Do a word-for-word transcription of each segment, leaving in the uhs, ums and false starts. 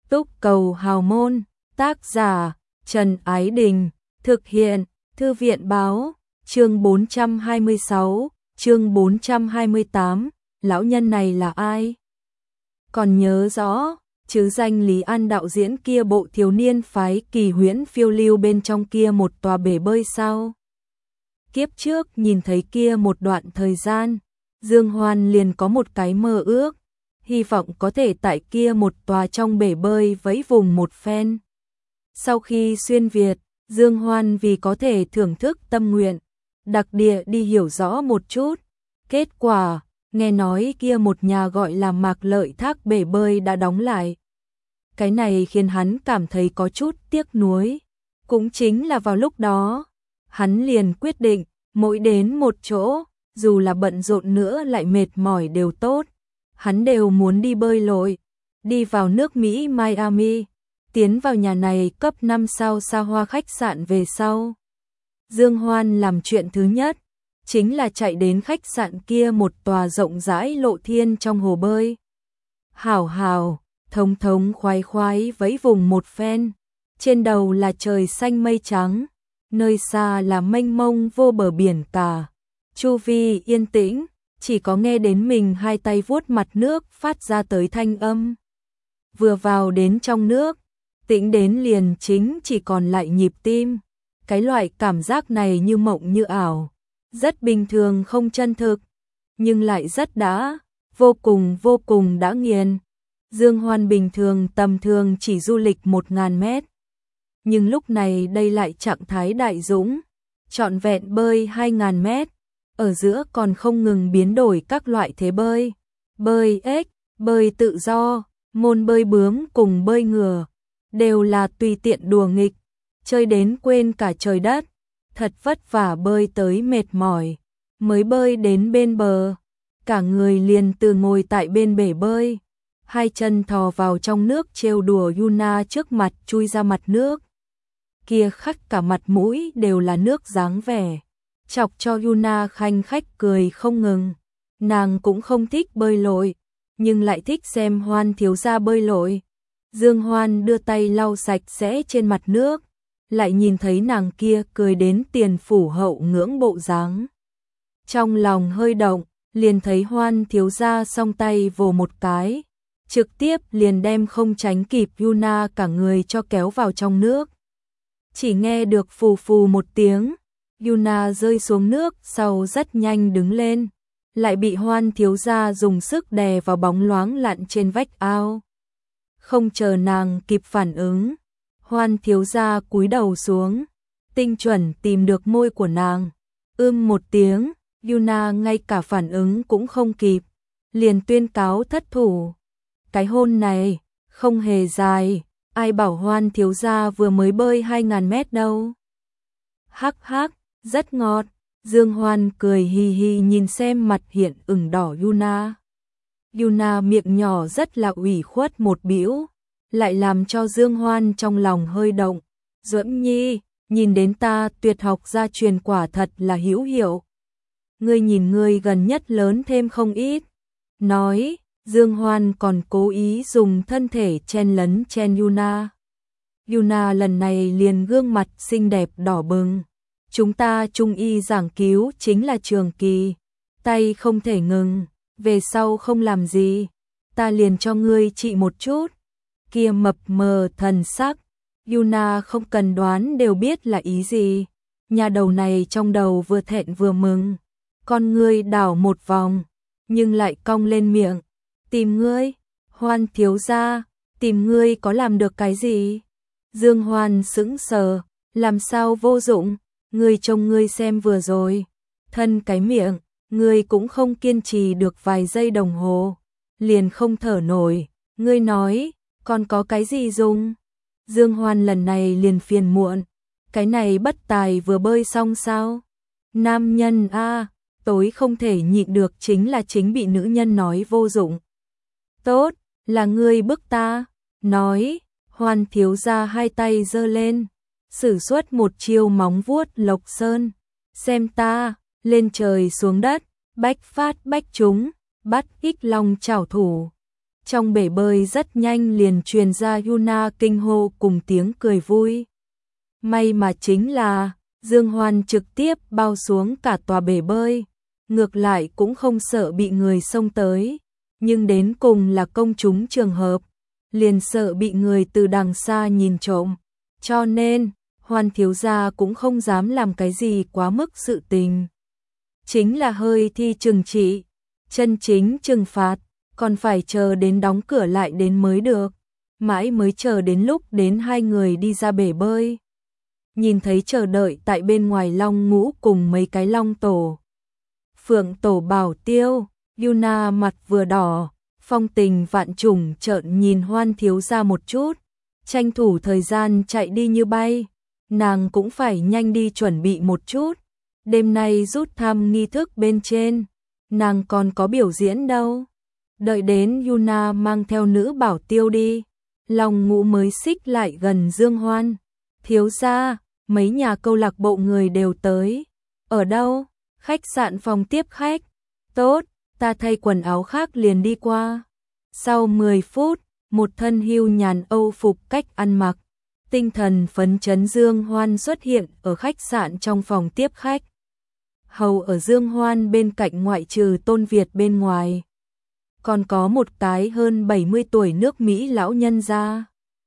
Túc Cầu Hào Môn, tác giả Trần Ái Đình, thực hiện Thư viện Báo, chương bốn trăm hai mươi sáu, chương bốn trăm hai mươi tám, lão nhân này là ai? Còn nhớ rõ, chứ danh Lý An đạo diễn kia bộ thiếu niên phái Kỳ Huyễn phiêu lưu bên trong kia một tòa bể bơi sao? Kiếp trước nhìn thấy kia một đoạn thời gian, Dương Hoan liền có một cái mơ ước, hy vọng có thể tại kia một tòa trong bể bơi vẫy vùng một phen. Sau khi xuyên Việt, Dương Hoan vì có thể thưởng thức tâm nguyện, đặc địa đi hiểu rõ một chút. Kết quả, nghe nói kia một nhà gọi là Mạc Lợi Thác bể bơi đã đóng lại. Cái này khiến hắn cảm thấy có chút tiếc nuối. Cũng chính là vào lúc đó, hắn liền quyết định, mỗi đến một chỗ, dù là bận rộn nữa lại mệt mỏi đều tốt, hắn đều muốn đi bơi lội, đi vào nước Mỹ Miami, tiến vào nhà này cấp năm sao xa hoa khách sạn về sau. Dương Hoan làm chuyện thứ nhất, chính là chạy đến khách sạn kia một tòa rộng rãi lộ thiên trong hồ bơi. Hảo hảo, thống thống khoái khoái vẫy vùng một phen, trên đầu là trời xanh mây trắng, nơi xa là mênh mông vô bờ biển cả. Chu vi yên tĩnh, chỉ có nghe đến mình hai tay vuốt mặt nước phát ra tới thanh âm. Vừa vào đến trong nước, tĩnh đến liền chính chỉ còn lại nhịp tim. Cái loại cảm giác này như mộng như ảo, rất bình thường không chân thực, nhưng lại rất đã, vô cùng vô cùng đã nghiền. Dương Hoan bình thường tầm thường chỉ du lịch một ngàn mét. Nhưng lúc này đây lại trạng thái đại dũng, trọn vẹn bơi hai ngàn mét, ở giữa còn không ngừng biến đổi các loại thế bơi. Bơi ếch, bơi tự do, môn bơi bướm cùng bơi ngửa, đều là tùy tiện đùa nghịch, chơi đến quên cả trời đất, thật vất vả bơi tới mệt mỏi, mới bơi đến bên bờ, cả người liền từ ngồi tại bên bể bơi, hai chân thò vào trong nước trêu đùa Yuna trước mặt chui ra mặt nước. Kia khắc cả mặt mũi đều là nước dáng vẻ, chọc cho Yuna khanh khách cười không ngừng. Nàng cũng không thích bơi lội, nhưng lại thích xem Hoan thiếu gia bơi lội. Dương Hoan đưa tay lau sạch sẽ trên mặt nước, lại nhìn thấy nàng kia cười đến tiền phủ hậu ngưỡng bộ dáng. Trong lòng hơi động, liền thấy Hoan thiếu gia song tay vồ một cái, trực tiếp liền đem không tránh kịp Yuna cả người cho kéo vào trong nước. Chỉ nghe được phù phù một tiếng, Yuna rơi xuống nước sau rất nhanh đứng lên, lại bị Hoan thiếu gia dùng sức đè vào bóng loáng lặn trên vách ao. Không chờ nàng kịp phản ứng, Hoan thiếu gia cúi đầu xuống, tinh chuẩn tìm được môi của nàng. Ưm một tiếng, Yuna ngay cả phản ứng cũng không kịp, liền tuyên cáo thất thủ. Cái hôn này, không hề dài, ai bảo Hoan thiếu gia vừa mới bơi hai ngàn mét đâu. Hắc hắc, rất ngọt. Dương Hoan cười hì hì nhìn xem mặt hiện ửng đỏ Yuna. Yuna miệng nhỏ rất là ủy khuất một bĩu, lại làm cho Dương Hoan trong lòng hơi động. Duẫn Nhi, nhìn đến ta tuyệt học gia truyền quả thật là hữu hiệu. Ngươi nhìn ngươi gần nhất lớn thêm không ít. Nói, Dương Hoan còn cố ý dùng thân thể chen lấn chen Yuna. Yuna lần này liền gương mặt xinh đẹp đỏ bừng. Chúng ta trung y giảng cứu chính là trường kỳ, tay không thể ngừng, về sau không làm gì, ta liền cho ngươi trị một chút. Kia mập mờ thần sắc, Yuna không cần đoán đều biết là ý gì. Nhà đầu này trong đầu vừa thẹn vừa mừng, con ngươi đảo một vòng, nhưng lại cong lên miệng. Tìm ngươi, Hoan thiếu gia, tìm ngươi có làm được cái gì? Dương Hoan sững sờ, làm sao vô dụng? Ngươi trông ngươi xem vừa rồi, thân cái miệng, ngươi cũng không kiên trì được vài giây đồng hồ, liền không thở nổi, ngươi nói, còn có cái gì dùng? Dương Hoan lần này liền phiền muộn, cái này bất tài vừa bơi xong sao? Nam nhân a, tối không thể nhịn được chính là chính bị nữ nhân nói vô dụng. Tốt, là ngươi bức ta, nói, Hoan thiếu gia hai tay giơ lên, sử xuất một chiêu móng vuốt lộc sơn, xem ta, lên trời xuống đất, bách phát bách trúng, bắt ích long chảo thủ. Trong bể bơi rất nhanh liền truyền ra Yuna kinh hô cùng tiếng cười vui. May mà chính là Dương Hoan trực tiếp bao xuống cả tòa bể bơi, ngược lại cũng không sợ bị người xông tới, nhưng đến cùng là công chúng trường hợp, liền sợ bị người từ đằng xa nhìn trộm, cho nên Hoan thiếu gia cũng không dám làm cái gì quá mức sự tình. Chính là hơi thi trừng trị, chân chính trừng phạt, còn phải chờ đến đóng cửa lại đến mới được, mãi mới chờ đến lúc đến hai người đi ra bể bơi. Nhìn thấy chờ đợi tại bên ngoài Long Ngũ cùng mấy cái Long Tổ. Phượng Tổ Bảo Tiêu, Yuna mặt vừa đỏ, phong tình vạn trùng trợn nhìn Hoan thiếu gia một chút, tranh thủ thời gian chạy đi như bay, nàng cũng phải nhanh đi chuẩn bị một chút, đêm nay rút thăm nghi thức bên trên, nàng còn có biểu diễn đâu. Đợi đến Yuna mang theo nữ bảo tiêu đi, Long Ngũ mới xích lại gần Dương Hoan. Thiếu gia, mấy nhà câu lạc bộ người đều tới. Ở đâu? Khách sạn phòng tiếp khách. Tốt, ta thay quần áo khác liền đi qua. Sau mười phút, một thân hưu nhàn Âu phục cách ăn mặc, tinh thần phấn chấn Dương Hoan xuất hiện ở khách sạn trong phòng tiếp khách. Hầu ở Dương Hoan bên cạnh ngoại trừ Tôn Việt bên ngoài, còn có một cái hơn bảy mươi tuổi nước Mỹ lão nhân gia.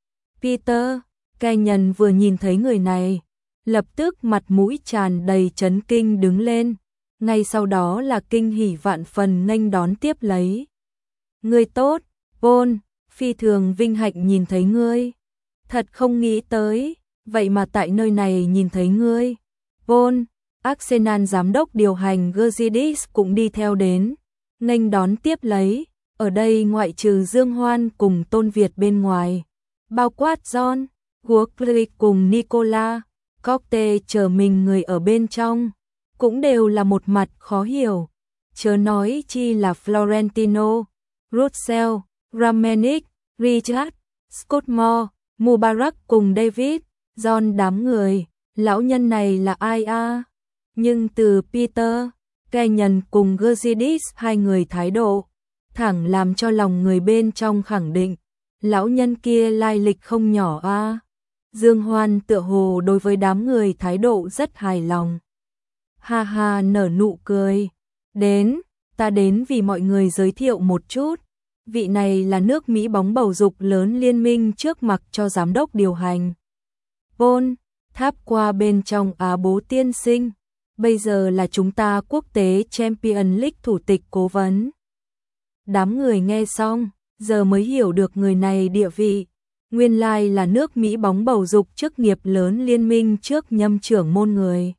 Peter, Kenyon vừa nhìn thấy người này, lập tức mặt mũi tràn đầy chấn kinh đứng lên, ngay sau đó là kinh hỉ vạn phần nghênh đón tiếp lấy. Ngươi tốt, Paul, phi thường vinh hạnh nhìn thấy ngươi. Thật không nghĩ tới, vậy mà tại nơi này nhìn thấy ngươi. Paul, Arsenal giám đốc điều hành Gazidis cũng đi theo đến, nghênh đón tiếp lấy. Ở đây ngoại trừ Dương Hoan cùng Tôn Việt bên ngoài, bao quát John, Guokli cùng Nicola, Cocktail chờ mình người ở bên trong, cũng đều là một mặt khó hiểu. Chớ nói chi là Florentino, Russell, Ramenick, Richard, Scottmore, Mubarak cùng David, John đám người, lão nhân này là ai a? Nhưng từ Peter, Kenyon cùng Gazidis hai người thái độ, thẳng làm cho lòng người bên trong khẳng định, lão nhân kia lai lịch không nhỏ a. Dương Hoan tựa hồ đối với đám người thái độ rất hài lòng. Ha ha nở nụ cười. Đến, ta đến vì mọi người giới thiệu một chút. Vị này là nước Mỹ bóng bầu dục lớn liên minh trước mặt cho giám đốc điều hành. Paul, tháp qua bên trong Á Bố tiên sinh. Bây giờ là chúng ta quốc tế Champion League thủ tịch cố vấn. Đám người nghe xong, giờ mới hiểu được người này địa vị. Nguyên lai là nước Mỹ bóng bầu dục chức nghiệp lớn liên minh trước nhâm trưởng môn người.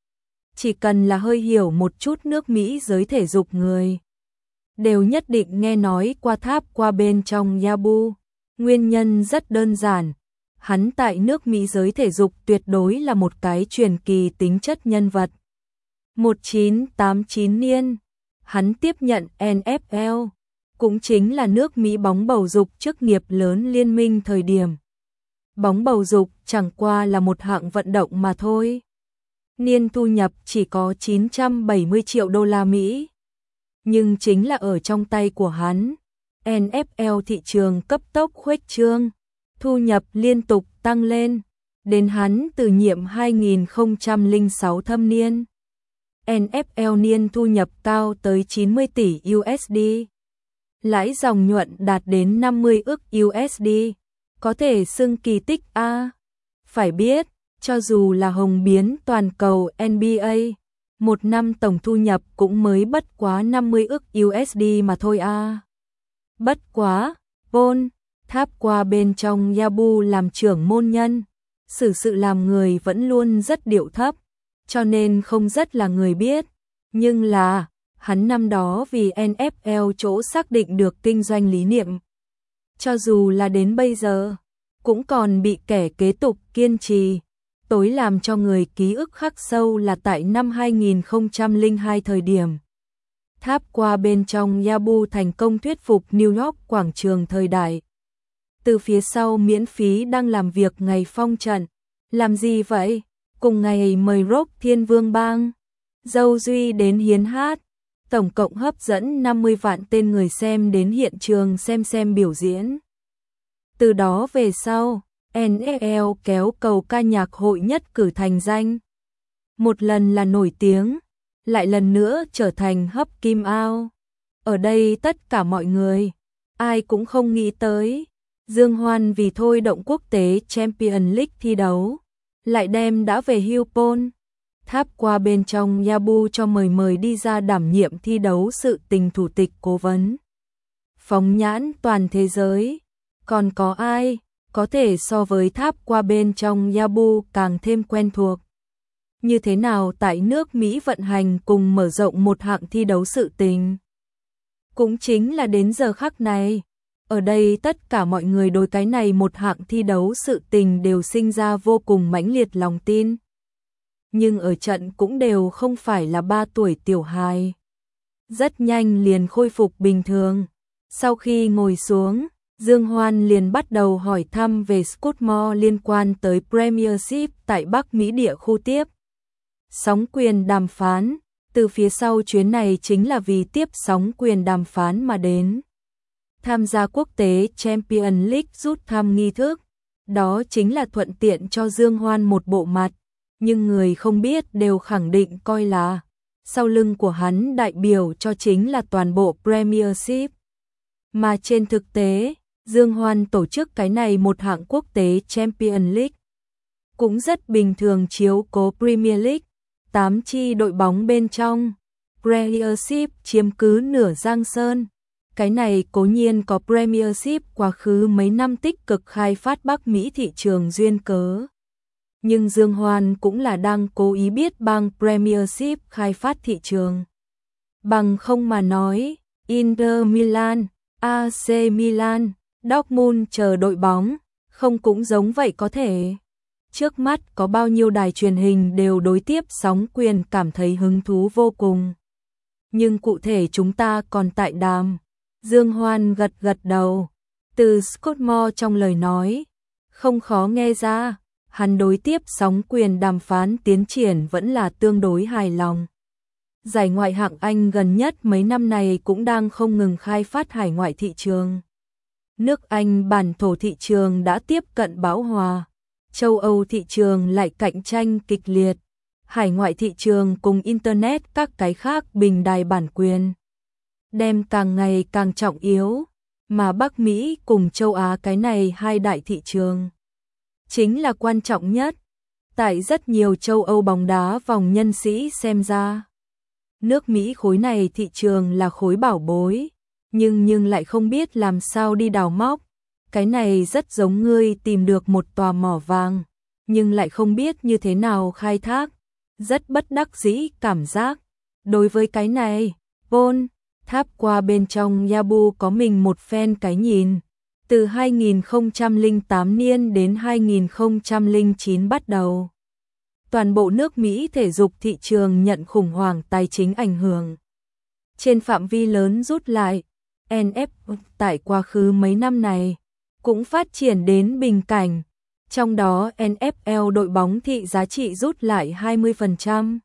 Chỉ cần là hơi hiểu một chút nước Mỹ giới thể dục người, đều nhất định nghe nói qua tháp qua bên trong Yabu. Nguyên nhân rất đơn giản, hắn tại nước Mỹ giới thể dục tuyệt đối là một cái truyền kỳ tính chất nhân vật. một nghìn chín trăm tám mươi chín niên, hắn tiếp nhận en ép lờ, cũng chính là nước Mỹ bóng bầu dục chức nghiệp lớn liên minh thời điểm. Bóng bầu dục chẳng qua là một hạng vận động mà thôi. Niên thu nhập chỉ có chín trăm bảy mươi triệu đô la Mỹ. Nhưng chính là ở trong tay của hắn, en ép lờ thị trường cấp tốc khuếch trương, thu nhập liên tục tăng lên, đến hắn từ nhiệm hai nghìn không trăm lẻ sáu thâm niên. en ép lờ niên thu nhập cao tới chín mươi tỷ u ét đê. Lãi dòng nhuận đạt đến năm mươi ức u ét đê, có thể xưng kỳ tích a. Phải biết, cho dù là hồng biến toàn cầu en bê a, một năm tổng thu nhập cũng mới bất quá năm mươi ức u ét đê mà thôi a. Bất quá, Paul, tháp qua bên trong Yabu làm trưởng môn nhân, xử sự làm người vẫn luôn rất điệu thấp, cho nên không rất là người biết, nhưng là hắn năm đó vì en ép lờ chỗ xác định được kinh doanh lý niệm. Cho dù là đến bây giờ, cũng còn bị kẻ kế tục kiên trì. Tối làm cho người ký ức khắc sâu là tại năm hai nghìn không trăm lẻ hai thời điểm. Tháp qua bên trong Yabu thành công thuyết phục New York quảng trường thời đại. Từ phía sau miễn phí đang làm việc ngày phong trận. Làm gì vậy? Cùng ngày mời Rock Thiên Vương Bang, Dâu Duy đến hiến hát. tổng cộng hấp dẫn năm mươi vạn tên người xem đến hiện trường xem xem biểu diễn. Từ đó về sau, en ép lờ kéo cầu ca nhạc hội nhất cử thành danh. Một lần là nổi tiếng, lại lần nữa trở thành hấp kim ao. Ở đây tất cả mọi người, ai cũng không nghĩ tới, Dương Hoan vì thôi động quốc tế Champions League thi đấu, lại đem đã về Hypon, tháp qua bên trong Yabu cho mời mời đi ra đảm nhiệm thi đấu sự tình thủ tịch cố vấn. Phóng nhãn toàn thế giới, còn có ai có thể so với tháp qua bên trong Yabu càng thêm quen thuộc. Như thế nào tại nước Mỹ vận hành cùng mở rộng một hạng thi đấu sự tình. Cũng chính là đến giờ khắc này, ở đây tất cả mọi người đối cái này một hạng thi đấu sự tình đều sinh ra vô cùng mãnh liệt lòng tin. Nhưng ở trận cũng đều không phải là ba tuổi tiểu hài. Rất nhanh liền khôi phục bình thường. Sau khi ngồi xuống, Dương Hoan liền bắt đầu hỏi thăm về Scudmore liên quan tới Premiership tại Bắc Mỹ địa khu tiếp. Sóng quyền đàm phán, từ phía sau chuyến này chính là vì tiếp sóng quyền đàm phán mà đến. Tham gia quốc tế Champions League rút thăm nghi thức, đó chính là thuận tiện cho Dương Hoan một bộ mặt, nhưng người không biết đều khẳng định coi là sau lưng của hắn đại biểu cho chính là toàn bộ Premiership. Mà trên thực tế, Dương Hoan tổ chức cái này một hạng quốc tế Champions League cũng rất bình thường chiếu cố Premier League, tám chi đội bóng bên trong, Premiership chiếm cứ nửa Giang Sơn. Cái này cố nhiên có Premiership quá khứ mấy năm tích cực khai phát Bắc Mỹ thị trường duyên cớ. Nhưng Dương Hoan cũng là đang cố ý biết bằng Premiership khai phát thị trường. Bằng không mà nói, Inter Milan, a xê Milan, Dortmund chờ đội bóng, không cũng giống vậy có thể. Trước mắt có bao nhiêu đài truyền hình đều đối tiếp sóng quyền cảm thấy hứng thú vô cùng. Nhưng cụ thể chúng ta còn tại đàm. Dương Hoan gật gật đầu. Từ Scudmore trong lời nói, không khó nghe ra, hắn đối tiếp sóng quyền đàm phán tiến triển vẫn là tương đối hài lòng. Giải ngoại hạng Anh gần nhất mấy năm này cũng đang không ngừng khai phát hải ngoại thị trường. Nước Anh bản thổ thị trường đã tiếp cận bão hòa, châu Âu thị trường lại cạnh tranh kịch liệt, hải ngoại thị trường cùng Internet các cái khác bình đài bản quyền đem càng ngày càng trọng yếu, mà Bắc Mỹ cùng châu Á cái này hai đại thị trường chính là quan trọng nhất. Tại rất nhiều châu Âu bóng đá vòng nhân sĩ xem ra, nước Mỹ khối này thị trường là khối bảo bối, nhưng nhưng lại không biết làm sao đi đào móc. Cái này rất giống ngươi tìm được một tòa mỏ vàng, nhưng lại không biết như thế nào khai thác. Rất bất đắc dĩ cảm giác. Đối với cái này, Paul, tháp qua bên trong Yabu có mình một phen cái nhìn. Từ hai nghìn không trăm lẻ tám niên đến hai nghìn không trăm lẻ chín bắt đầu, toàn bộ nước Mỹ thể dục thị trường nhận khủng hoảng tài chính ảnh hưởng. Trên phạm vi lớn rút lại, en ép lờ tại quá khứ mấy năm này cũng phát triển đến bình cảnh. Trong đó en ép lờ đội bóng thị giá trị rút lại hai mươi phần trăm.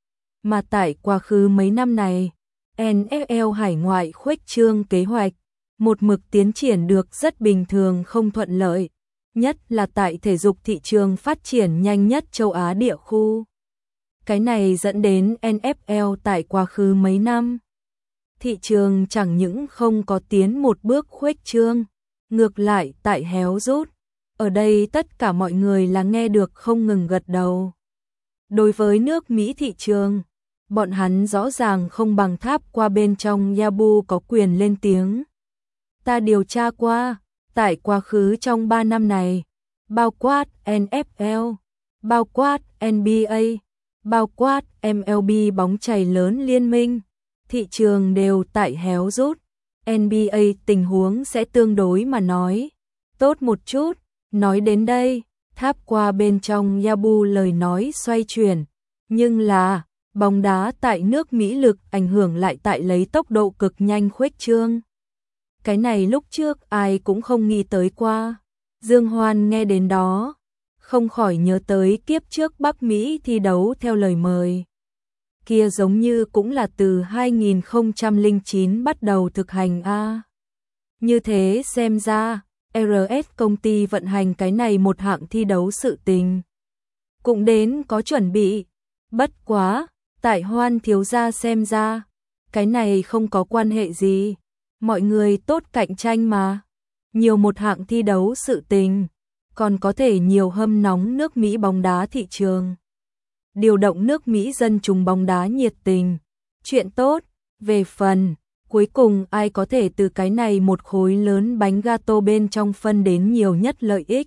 Mà tại quá khứ mấy năm này, en ép lờ hải ngoại khuếch trương kế hoạch một mực tiến triển được rất bình thường không thuận lợi, nhất là tại thể dục thị trường phát triển nhanh nhất châu Á địa khu. Cái này dẫn đến en ép lờ tại quá khứ mấy năm, thị trường chẳng những không có tiến một bước khuếch trương, ngược lại tại héo rút. Ở đây tất cả mọi người là nghe được không ngừng gật đầu. Đối với nước Mỹ thị trường, bọn hắn rõ ràng không bằng tháp qua bên trong Yabu có quyền lên tiếng. Ta điều tra qua, tại quá khứ trong ba năm này, bao quát en ép lờ, bao quát en bê a, bao quát em lờ bê bóng chày lớn liên minh, thị trường đều tại héo rút. en bê a tình huống sẽ tương đối mà nói tốt một chút. Nói đến đây, tháp qua bên trong Yabu lời nói xoay chuyển, nhưng là bóng đá tại nước Mỹ lực ảnh hưởng lại tại lấy tốc độ cực nhanh khuếch trương. Cái này lúc trước ai cũng không nghĩ tới qua. Dương Hoan nghe đến đó, không khỏi nhớ tới kiếp trước Bắc Mỹ thi đấu theo lời mời. kia giống như cũng là từ hai nghìn không trăm lẻ chín bắt đầu thực hành a. Như thế xem ra, rờ ét công ty vận hành cái này một hạng thi đấu sự tình. Cũng đến có chuẩn bị, bất quá, tại Hoan thiếu gia xem ra, cái này không có quan hệ gì, mọi người tốt cạnh tranh mà. Nhiều một hạng thi đấu sự tình, còn có thể nhiều hâm nóng nước Mỹ bóng đá thị trường. Điều động nước Mỹ dân chúng bóng đá nhiệt tình, chuyện tốt, về phần, cuối cùng ai có thể từ cái này một khối lớn bánh gato bên trong phân đến nhiều nhất lợi ích.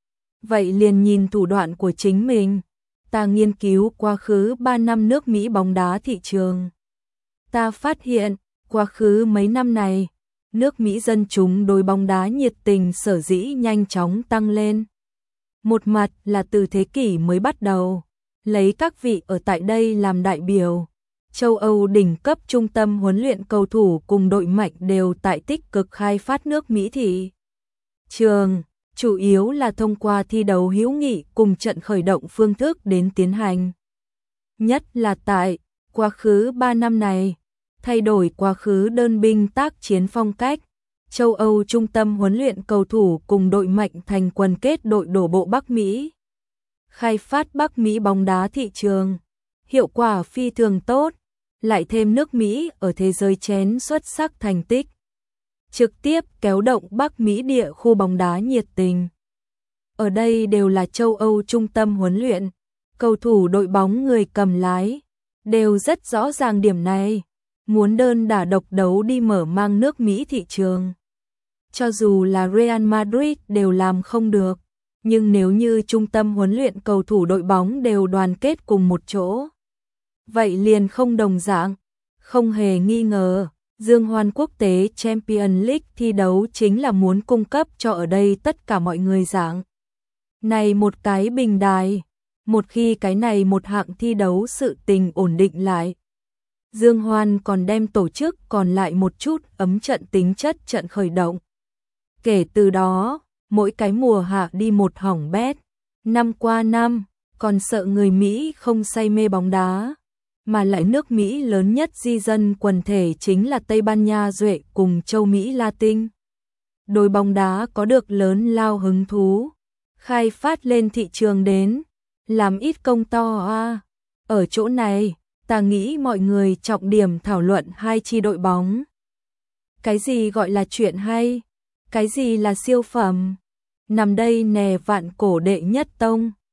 Vậy liền nhìn thủ đoạn của chính mình, ta nghiên cứu quá khứ ba năm nước Mỹ bóng đá thị trường. Ta phát hiện, quá khứ mấy năm này, nước Mỹ dân chúng đối bóng đá nhiệt tình sở dĩ nhanh chóng tăng lên. Một mặt là từ thế kỷ mới bắt đầu, lấy các vị ở tại đây làm đại biểu. Châu Âu đỉnh cấp trung tâm huấn luyện cầu thủ cùng đội mạnh đều tại tích cực khai phát nước Mỹ thị trường, chủ yếu là thông qua thi đấu hữu nghị cùng trận khởi động phương thức đến tiến hành. Nhất là tại quá khứ ba năm này, thay đổi quá khứ đơn binh tác chiến phong cách, châu Âu trung tâm huấn luyện cầu thủ cùng đội mạnh thành quần kết đội đổ bộ Bắc Mỹ. Khai phát Bắc Mỹ bóng đá thị trường, hiệu quả phi thường tốt, lại thêm nước Mỹ ở thế giới chén xuất sắc thành tích. Trực tiếp kéo động Bắc Mỹ địa khu bóng đá nhiệt tình. Ở đây đều là châu Âu trung tâm huấn luyện, cầu thủ đội bóng người cầm lái, đều rất rõ ràng điểm này, muốn đơn đả độc đấu đi mở mang nước Mỹ thị trường. Cho dù là Real Madrid đều làm không được, nhưng nếu như trung tâm huấn luyện cầu thủ đội bóng đều đoàn kết cùng một chỗ, vậy liền không đồng dạng, không hề nghi ngờ. Dương Hoan Quốc tế Champions League thi đấu chính là muốn cung cấp cho ở đây tất cả mọi người dạng này một cái bình đài. Một khi cái này một hạng thi đấu sự tình ổn định lại, Dương Hoan còn đem tổ chức còn lại một chút ấm trận tính chất trận khởi động. Kể từ đó, mỗi cái mùa hạ đi một hỏng bét, năm qua năm, còn sợ người Mỹ không say mê bóng đá. Mà lại nước Mỹ lớn nhất di dân quần thể chính là Tây Ban Nha Duệ cùng châu Mỹ Latin. Đối bóng đá có được lớn lao hứng thú, khai phát lên thị trường đến, làm ít công to à. Ở chỗ này, ta nghĩ mọi người trọng điểm thảo luận hai chi đội bóng. Cái gì gọi là chuyện hay? Cái gì là siêu phẩm? Nằm đây nè vạn cổ đệ nhất tông.